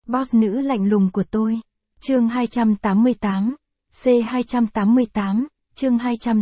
Boss nữ lạnh lùng của tôi. Chương 288. C288, chương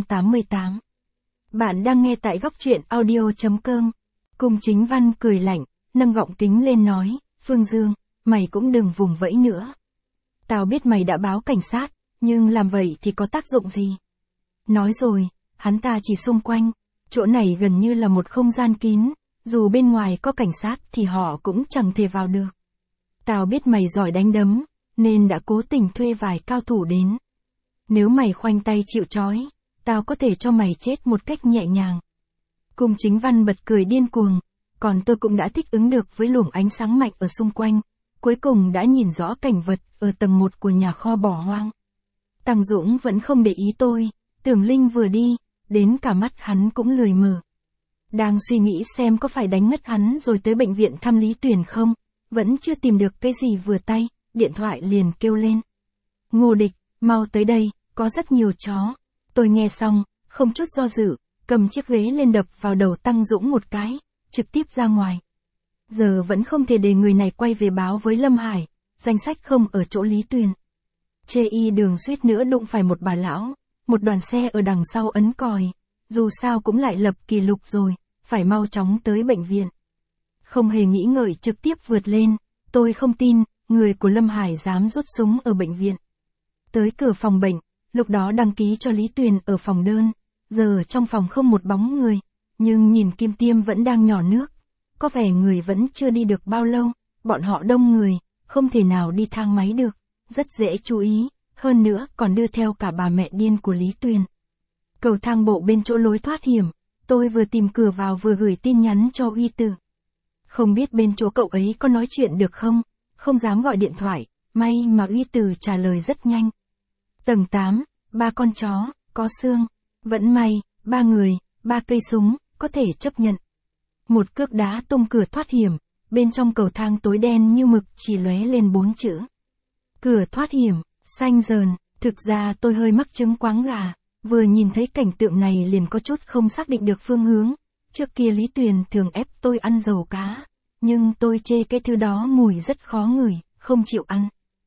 288. Bạn đang nghe tại góc truyện audio.com. Cung Chính Văn cười lạnh, nâng gọng kính lên nói, Phương Dương, mày cũng đừng vùng vẫy nữa. Tao biết mày đã báo cảnh sát, nhưng làm vậy thì có tác dụng gì? Nói rồi, hắn ta chỉ xung quanh, chỗ này gần như là một không gian kín, dù bên ngoài có cảnh sát thì họ cũng chẳng thể vào được. Tao biết mày giỏi đánh đấm, nên đã cố tình thuê vài cao thủ đến. Nếu mày khoanh tay chịu trói, tao có thể cho mày chết một cách nhẹ nhàng. Cung Chính Văn bật cười điên cuồng, còn tôi cũng đã thích ứng được với luồng ánh sáng mạnh ở xung quanh, cuối cùng đã nhìn rõ cảnh vật ở tầng 1 của nhà kho bỏ hoang. Tăng Dũng vẫn không để ý tôi, Tưởng Linh vừa đi, đến cả mắt hắn cũng lười mở. Đang suy nghĩ xem có phải đánh ngất hắn rồi tới bệnh viện thăm Lý Tuyền không, vẫn chưa tìm được cái gì vừa tay, điện thoại liền kêu lên. Ngô Địch, mau tới đây, có rất nhiều chó. Tôi nghe xong, không chút do dự, cầm chiếc ghế lên đập vào đầu Tăng Dũng một cái, trực tiếp ra ngoài. Giờ vẫn không thể để người này quay về báo với Lâm Hải, danh sách không ở chỗ Lý Tuyền. Chê y đường suýt nữa đụng phải một bà lão, một đoàn xe ở đằng sau ấn còi, dù sao cũng lại lập kỷ lục rồi, phải mau chóng tới bệnh viện. Không hề nghĩ ngợi trực tiếp vượt lên, tôi không tin, người của Lâm Hải dám rút súng ở bệnh viện. Tới cửa phòng bệnh, lúc đó đăng ký cho Lý Tuyền ở phòng đơn, giờ trong phòng không một bóng người, nhưng nhìn kim tiêm vẫn đang nhỏ nước. Có vẻ người vẫn chưa đi được bao lâu, bọn họ đông người, không thể nào đi thang máy được, rất dễ chú ý, hơn nữa còn đưa theo cả bà mẹ điên của Lý Tuyền. Cầu thang bộ bên chỗ lối thoát hiểm, tôi vừa tìm cửa vào vừa gửi tin nhắn cho Uy Tử. Không biết bên chỗ cậu ấy có nói chuyện được không, không dám gọi điện thoại, may mà Uy Tử trả lời rất nhanh. Tầng 8, 3 con chó, có xương, vẫn may, 3 người, 3 cây súng, có thể chấp nhận. Một cước đá tung cửa thoát hiểm, bên trong cầu thang tối đen như mực chỉ lóe lên 4 chữ. Cửa thoát hiểm, xanh dờn, thực ra tôi hơi mắc chứng quáng gà, vừa nhìn thấy cảnh tượng này liền có chút không xác định được phương hướng. Trước kia Lý Tuyền thường ép tôi ăn dầu cá, nhưng tôi chê cái thứ đó mùi rất khó ngửi, không chịu ăn.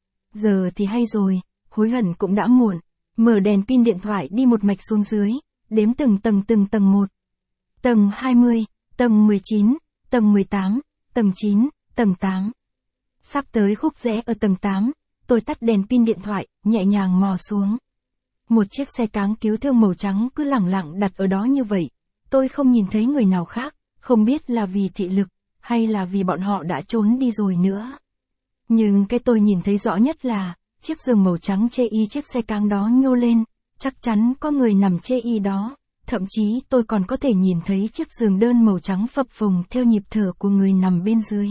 Giờ thì hay rồi, hối hận cũng đã muộn, mở đèn pin điện thoại đi một mạch xuống dưới, đếm từng tầng một. Tầng 20, tầng 19, tầng 18, tầng 9, tầng 8. Sắp tới khúc rẽ ở tầng 8, tôi tắt đèn pin điện thoại, nhẹ nhàng mò xuống. Một chiếc xe cáng cứu thương màu trắng cứ lẳng lặng đặt ở đó như vậy. Tôi không nhìn thấy người nào khác, không biết là vì thị lực, hay là vì bọn họ đã trốn đi rồi nữa. Nhưng cái tôi nhìn thấy rõ nhất là, chiếc giường màu trắng chê y chiếc xe cáng đó nhô lên, chắc chắn có người nằm chê y đó. Thậm chí tôi còn có thể nhìn thấy chiếc giường đơn màu trắng phập phồng theo nhịp thở của người nằm bên dưới.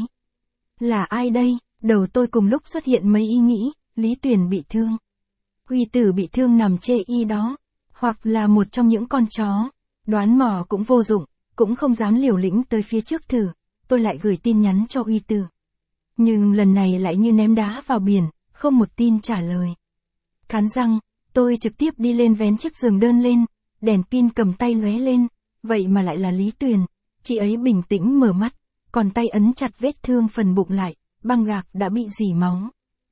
Là ai đây? Đầu tôi cùng lúc xuất hiện mấy ý nghĩ, Lý Tuyền bị thương. Uy Tử bị thương nằm chê y đó, hoặc là một trong những con chó. Đoán mò cũng vô dụng, cũng không dám liều lĩnh tới phía trước thử, tôi lại gửi tin nhắn cho Uy Tử. Nhưng lần này lại như ném đá vào biển, không một tin trả lời. Cắn răng, tôi trực tiếp đi lên vén chiếc giường đơn lên, đèn pin cầm tay lóe lên, vậy mà lại là Lý Tuyền. Chị ấy bình tĩnh mở mắt, còn tay ấn chặt vết thương phần bụng lại, băng gạc đã bị rỉ máu.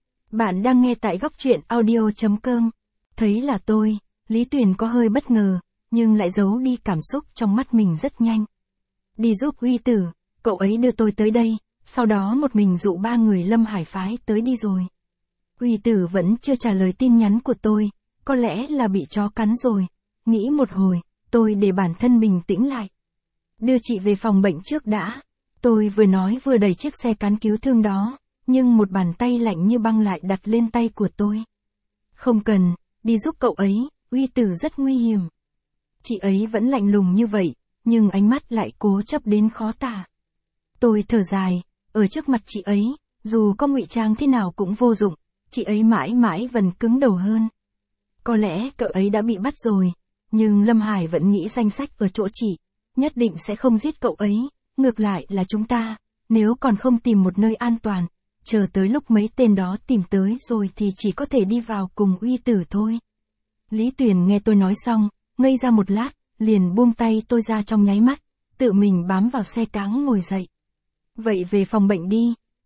Bạn đang nghe tại góc truyện audio.com. Thấy là tôi, Lý Tuyền có hơi bất ngờ, nhưng lại giấu đi cảm xúc trong mắt mình rất nhanh. Đi giúp Uy Tử, cậu ấy đưa tôi tới đây, sau đó một mình dụ 3 người Lâm Hải phái tới đi rồi. Uy Tử vẫn chưa trả lời tin nhắn của tôi, có lẽ là bị chó cắn rồi. Nghĩ một hồi, tôi để bản thân bình tĩnh lại. Đưa chị về phòng bệnh trước đã. Tôi vừa nói vừa đẩy chiếc xe cán cứu thương đó, nhưng một bàn tay lạnh như băng lại đặt lên tay của tôi. Không cần, đi giúp cậu ấy, Uy Tử rất nguy hiểm. Chị ấy vẫn lạnh lùng như vậy, nhưng ánh mắt lại cố chấp đến khó tả. Tôi thở dài, ở trước mặt chị ấy, dù có ngụy trang thế nào cũng vô dụng, chị ấy mãi mãi vẫn cứng đầu hơn. Có lẽ cậu ấy đã bị bắt rồi, nhưng Lâm Hải vẫn nghĩ danh sách ở chỗ chị, nhất định sẽ không giết cậu ấy, ngược lại là chúng ta, nếu còn không tìm một nơi an toàn, chờ tới lúc mấy tên đó tìm tới rồi thì chỉ có thể đi vào cùng Uy Tử thôi. Lý Tuyền nghe tôi nói xong, ngây ra một lát, liền buông tay tôi ra trong nháy mắt, tự mình bám vào xe cáng ngồi dậy. Vậy về phòng bệnh đi,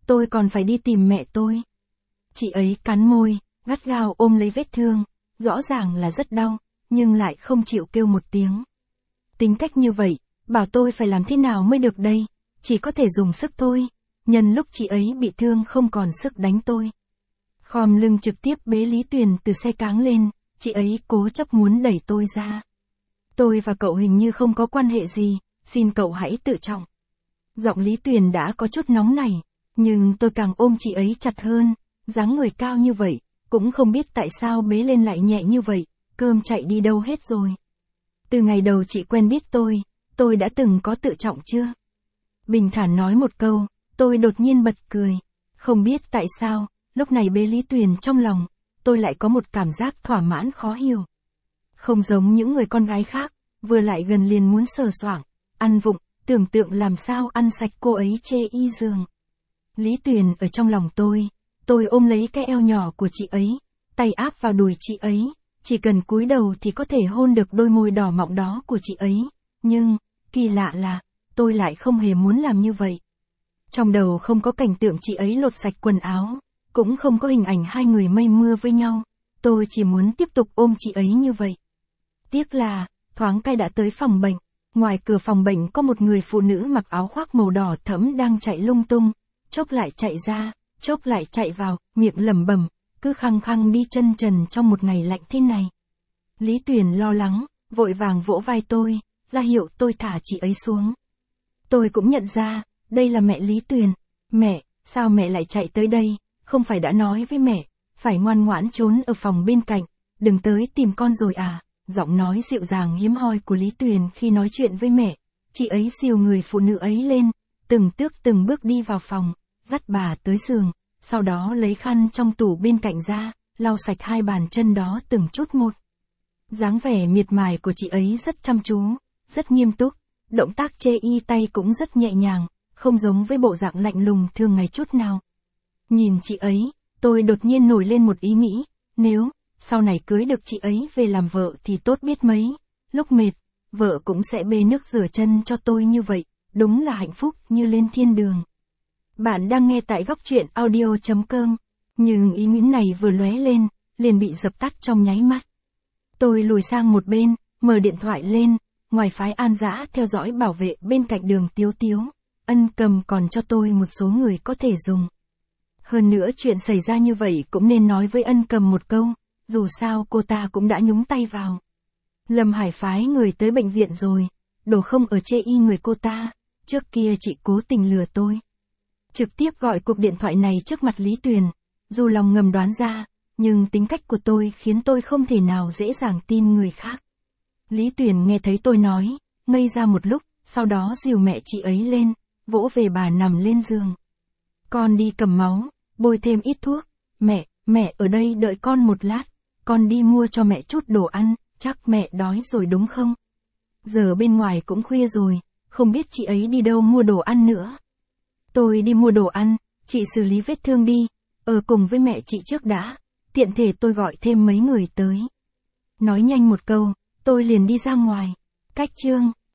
tôi còn phải đi tìm mẹ tôi. Chị ấy cắn môi, gắt gao ôm lấy vết thương, rõ ràng là rất đau, nhưng lại không chịu kêu một tiếng. Tính cách như vậy, bảo tôi phải làm thế nào mới được đây, chỉ có thể dùng sức thôi, nhân lúc chị ấy bị thương không còn sức đánh tôi. Khom lưng trực tiếp bế Lý Tuyền từ xe cáng lên, chị ấy cố chấp muốn đẩy tôi ra. Tôi và cậu hình như không có quan hệ gì, xin cậu hãy tự trọng. Giọng Lý Tuyền đã có chút nóng nảy, nhưng tôi càng ôm chị ấy chặt hơn, dáng người cao như vậy, cũng không biết tại sao bế lên lại nhẹ như vậy, cơm chạy đi đâu hết rồi. Từ ngày đầu chị quen biết tôi đã từng có tự trọng chưa? Bình thản nói một câu, tôi đột nhiên bật cười. Không biết tại sao, lúc này bế Lý Tuyền trong lòng, tôi lại có một cảm giác thỏa mãn khó hiểu. Không giống những người con gái khác, vừa lại gần liền muốn sờ soạng, ăn vụng, tưởng tượng làm sao ăn sạch cô ấy chê y giường. Lý Tuyền ở trong lòng tôi ôm lấy cái eo nhỏ của chị ấy, tay áp vào đùi chị ấy, chỉ cần cúi đầu thì có thể hôn được đôi môi đỏ mọng đó của chị ấy, nhưng, kỳ lạ là, tôi lại không hề muốn làm như vậy. Trong đầu không có cảnh tượng chị ấy lột sạch quần áo, cũng không có hình ảnh hai người mây mưa với nhau, tôi chỉ muốn tiếp tục ôm chị ấy như vậy. Tiếc là, thoáng cái đã tới phòng bệnh, ngoài cửa phòng bệnh có một người phụ nữ mặc áo khoác màu đỏ thẫm đang chạy lung tung, chốc lại chạy ra, chốc lại chạy vào, miệng lẩm bẩm, cứ khăng khăng đi chân trần trong một ngày lạnh thế này. Lý Tuyền lo lắng, vội vàng vỗ vai tôi, ra hiệu tôi thả chị ấy xuống. Tôi cũng nhận ra, đây là mẹ Lý Tuyền. Mẹ, sao mẹ lại chạy tới đây, không phải đã nói với mẹ, phải ngoan ngoãn trốn ở phòng bên cạnh, đừng tới tìm con rồi à? Giọng nói dịu dàng hiếm hoi của Lý Tuyền khi nói chuyện với mẹ, chị ấy dìu người phụ nữ ấy lên, từng bước đi vào phòng, dắt bà tới giường, sau đó lấy khăn trong tủ bên cạnh ra, lau sạch hai bàn chân đó từng chút một. Dáng vẻ miệt mài của chị ấy rất chăm chú, rất nghiêm túc, động tác chê y tay cũng rất nhẹ nhàng, không giống với bộ dạng lạnh lùng thường ngày chút nào. Nhìn chị ấy, tôi đột nhiên nổi lên một ý nghĩ, nếu sau này cưới được chị ấy về làm vợ thì tốt biết mấy, lúc mệt, vợ cũng sẽ bê nước rửa chân cho tôi như vậy, đúng là hạnh phúc như lên thiên đường. Bạn đang nghe tại góc truyện audio.com, nhưng ý nghĩ này vừa lóe lên, liền bị dập tắt trong nháy mắt. Tôi lùi sang một bên, mở điện thoại lên, ngoài phái An Dã theo dõi bảo vệ bên cạnh Đường Tiếu Tiếu, Ân Cầm còn cho tôi một số người có thể dùng. Hơn nữa chuyện xảy ra như vậy cũng nên nói với Ân Cầm một câu, dù sao cô ta cũng đã nhúng tay vào. Lâm Hải phái người tới bệnh viện rồi, đồ không ở chê y người cô ta, trước kia chị cố tình lừa tôi. Trực tiếp gọi cuộc điện thoại này trước mặt Lý Tuyền, dù lòng ngầm đoán ra, nhưng tính cách của tôi khiến tôi không thể nào dễ dàng tin người khác. Lý Tuyền nghe thấy tôi nói, ngây ra một lúc, sau đó dìu mẹ chị ấy lên, vỗ về bà nằm lên giường. Con đi cầm máu, bôi thêm ít thuốc, mẹ ở đây đợi con một lát, con đi mua cho mẹ chút đồ ăn, chắc mẹ đói rồi đúng không? Giờ bên ngoài cũng khuya rồi, không biết chị ấy đi đâu mua đồ ăn nữa. Tôi đi mua đồ ăn, chị xử lý vết thương đi, ở cùng với mẹ chị trước đã, tiện thể tôi gọi thêm mấy người tới. Nói nhanh một câu, tôi liền đi ra ngoài. Cách chương